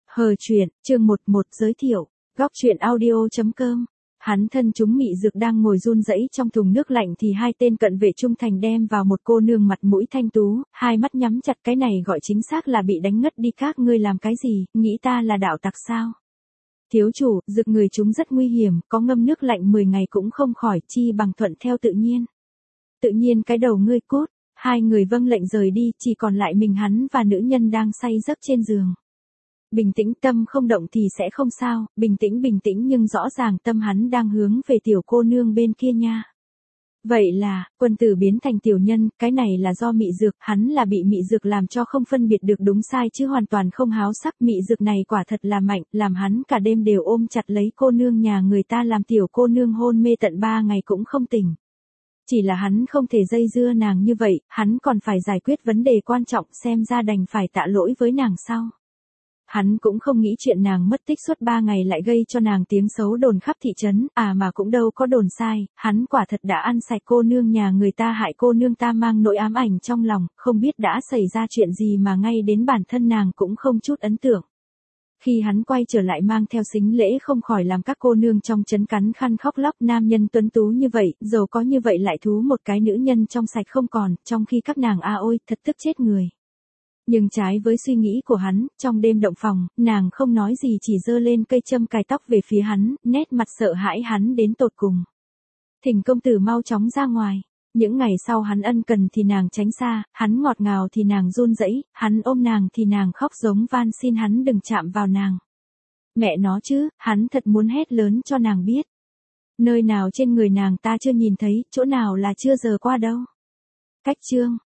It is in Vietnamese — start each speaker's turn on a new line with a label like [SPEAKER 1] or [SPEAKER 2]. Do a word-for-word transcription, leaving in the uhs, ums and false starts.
[SPEAKER 1] Hờ truyện, chương một một giới thiệu, góc truyện audio chấm com. Hắn thân chúng mị dược đang ngồi run rẩy trong thùng nước lạnh thì hai tên cận vệ trung thành đem vào một cô nương mặt mũi thanh tú, hai mắt nhắm chặt, cái này gọi chính xác là bị đánh ngất đi. Các ngươi làm cái gì, nghĩ ta là đạo tặc sao? Thiếu chủ, dược người chúng rất nguy hiểm, có ngâm nước lạnh mười ngày cũng không khỏi, chi bằng thuận theo tự nhiên. Tự nhiên cái đầu ngươi cút. Hai người vâng lệnh rời đi, chỉ còn lại mình hắn và nữ nhân đang say giấc trên giường. Bình tĩnh, tâm không động thì sẽ không sao, bình tĩnh bình tĩnh nhưng rõ ràng tâm hắn đang hướng về tiểu cô nương bên kia nha. Vậy là, quân tử biến thành tiểu nhân, cái này là do mị dược, hắn là bị mị dược làm cho không phân biệt được đúng sai chứ hoàn toàn không háo sắc. Mị dược này quả thật là mạnh, làm hắn cả đêm đều ôm chặt lấy cô nương nhà người ta, làm tiểu cô nương hôn mê tận ba ngày cũng không tỉnh. Chỉ là hắn không thể dây dưa nàng như vậy, hắn còn phải giải quyết vấn đề quan trọng, xem ra đành phải tạ lỗi với nàng sau. Hắn cũng không nghĩ chuyện nàng mất tích suốt ba ngày lại gây cho nàng tiếng xấu đồn khắp thị trấn, à mà cũng đâu có đồn sai, hắn quả thật đã ăn sạch cô nương nhà người ta, hại cô nương ta mang nỗi ám ảnh trong lòng, không biết đã xảy ra chuyện gì mà ngay đến bản thân nàng cũng không chút ấn tượng. Khi hắn quay trở lại mang theo sính lễ không khỏi làm các cô nương trong trấn cắn khăn khóc lóc. Nam nhân tuấn tú như vậy, giàu có như vậy lại thú một cái nữ nhân trong sạch không còn, trong khi các nàng a ôi, thật tức chết người. Nhưng trái với suy nghĩ của hắn, trong đêm động phòng, nàng không nói gì chỉ giơ lên cây châm cài tóc về phía hắn, nét mặt sợ hãi hắn đến tột cùng. Thỉnh công tử mau chóng ra ngoài. Những ngày sau hắn ân cần thì nàng tránh xa, hắn ngọt ngào thì nàng run rẩy, hắn ôm nàng thì nàng khóc giống van xin hắn đừng chạm vào nàng. Mẹ nó chứ, hắn thật muốn hét lớn cho nàng biết. Nơi nào trên người nàng ta chưa nhìn thấy, chỗ nào là chưa giờ qua đâu. Cách chương.